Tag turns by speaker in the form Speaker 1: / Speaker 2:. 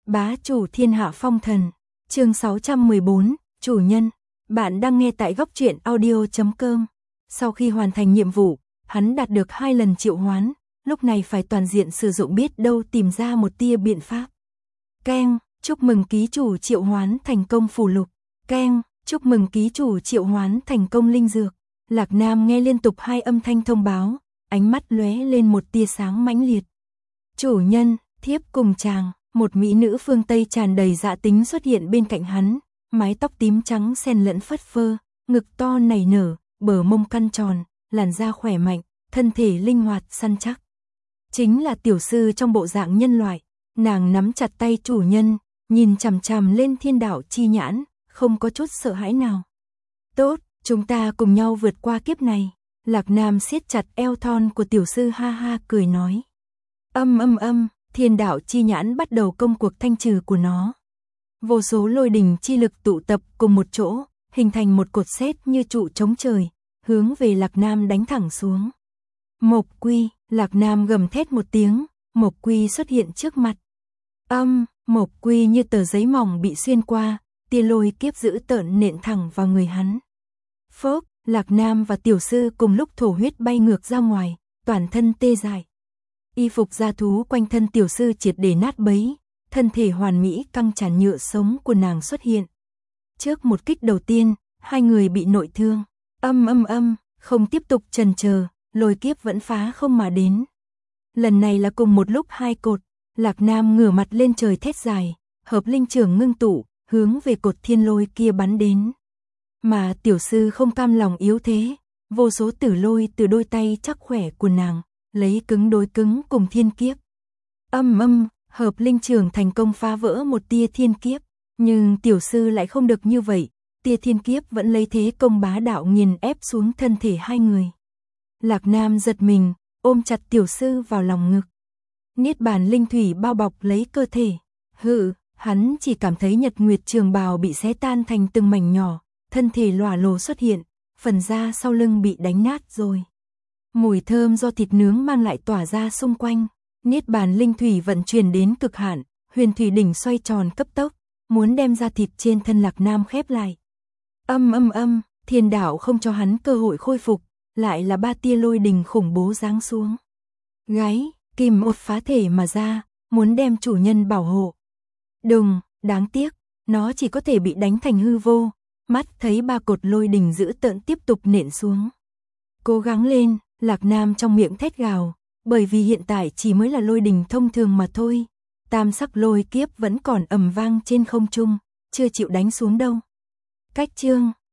Speaker 1: Bá chủ thiên hạ phong thần, chương 614, chủ nhân. Bạn đang nghe tại góc truyện audio.com. Sau khi hoàn thành nhiệm vụ, hắn đạt được 2 lần triệu hoán, lúc này phải toàn diện sử dụng biết đâu tìm ra một tia biện pháp. Keng, chúc mừng ký chủ triệu hoán thành công phù lục. Keng, chúc mừng ký chủ triệu hoán thành công linh dược. Lạc Nam nghe liên tục 2 âm thanh thông báo, ánh mắt lóe lên một tia sáng mãnh liệt. Chủ nhân, thiếp cùng chàng. Một mỹ nữ phương Tây tràn đầy dạ tính xuất hiện bên cạnh hắn, mái tóc tím trắng xen lẫn phất phơ, ngực to nảy nở, bờ mông căn tròn, làn da khỏe mạnh, thân thể linh hoạt săn chắc. Chính là tiểu sư trong bộ dạng nhân loại, nàng nắm chặt tay chủ nhân, nhìn chằm chằm lên thiên đạo chi nhãn, không có chút sợ hãi nào. Tốt, chúng ta cùng nhau vượt qua kiếp này. Lạc Nam siết chặt eo thon của tiểu sư ha ha cười nói. Thiên đạo chi nhãn bắt đầu công cuộc thanh trừ của nó. Vô số lôi đình chi lực tụ tập cùng một chỗ, hình thành một cột sét như trụ chống trời, hướng về Lạc Nam đánh thẳng xuống. Mộc Quy, Lạc Nam gầm thét một tiếng, Mộc Quy xuất hiện trước mặt. Mộc Quy như tờ giấy mỏng bị xuyên qua, tia lôi kiếp dữ tợn nện thẳng vào người hắn. Phốc, Lạc Nam và tiểu sư cùng lúc thổ huyết bay ngược ra ngoài, toàn thân tê dại. Y phục da thú quanh thân tiểu sư triệt để nát bấy, thân thể hoàn mỹ căng tràn nhựa sống của nàng xuất hiện. Trước một kích đầu tiên, 2 người bị nội thương. Không tiếp tục chần chờ, lôi kiếp vẫn phá không mà đến. Lần này là cùng một lúc 2 cột, Lạc Nam ngửa mặt lên trời thét dài, hợp linh trưởng ngưng tụ, hướng về cột thiên lôi kia bắn đến. Mà tiểu sư không cam lòng yếu thế, vô số tử lôi từ đôi tay chắc khỏe của nàng, lấy cứng đối cứng cùng thiên kiếp. Hợp linh trưởng thành công phá vỡ một tia thiên kiếp, nhưng tiểu sư lại không được như vậy, tia thiên kiếp vẫn lấy thế công bá đạo nghiền ép xuống thân thể 2 người. Lạc Nam giật mình, ôm chặt tiểu sư vào lòng ngực. Niết bàn linh thủy bao bọc lấy cơ thể. Hắn chỉ cảm thấy nhật nguyệt trường bào bị xé tan thành từng mảnh nhỏ, thân thể lòa lồ xuất hiện, phần da sau lưng bị đánh nát rồi. Mùi thơm do thịt nướng mang lại tỏa ra xung quanh, niết bàn linh thủy vận chuyển đến cực hạn, huyền thủy đỉnh xoay tròn cấp tốc, muốn đem ra thịt trên thân Lạc Nam khép lại. Thiên đạo không cho hắn cơ hội khôi phục, lại là 3 tia lôi đình khủng bố giáng xuống. Gáy, kim một phá thể mà ra, muốn đem chủ nhân bảo hộ. Đùng, đáng tiếc, nó chỉ có thể bị đánh thành hư vô, mắt thấy 3 cột lôi đình dữ tợn tiếp tục nện xuống. Cố gắng lên, Lạc Nam trong miệng thét gào, bởi vì hiện tại chỉ mới là lôi đình thông thường mà thôi. Tam sắc lôi kiếp vẫn còn ầm vang trên không trung, chưa chịu đánh xuống đâu. Cách chương,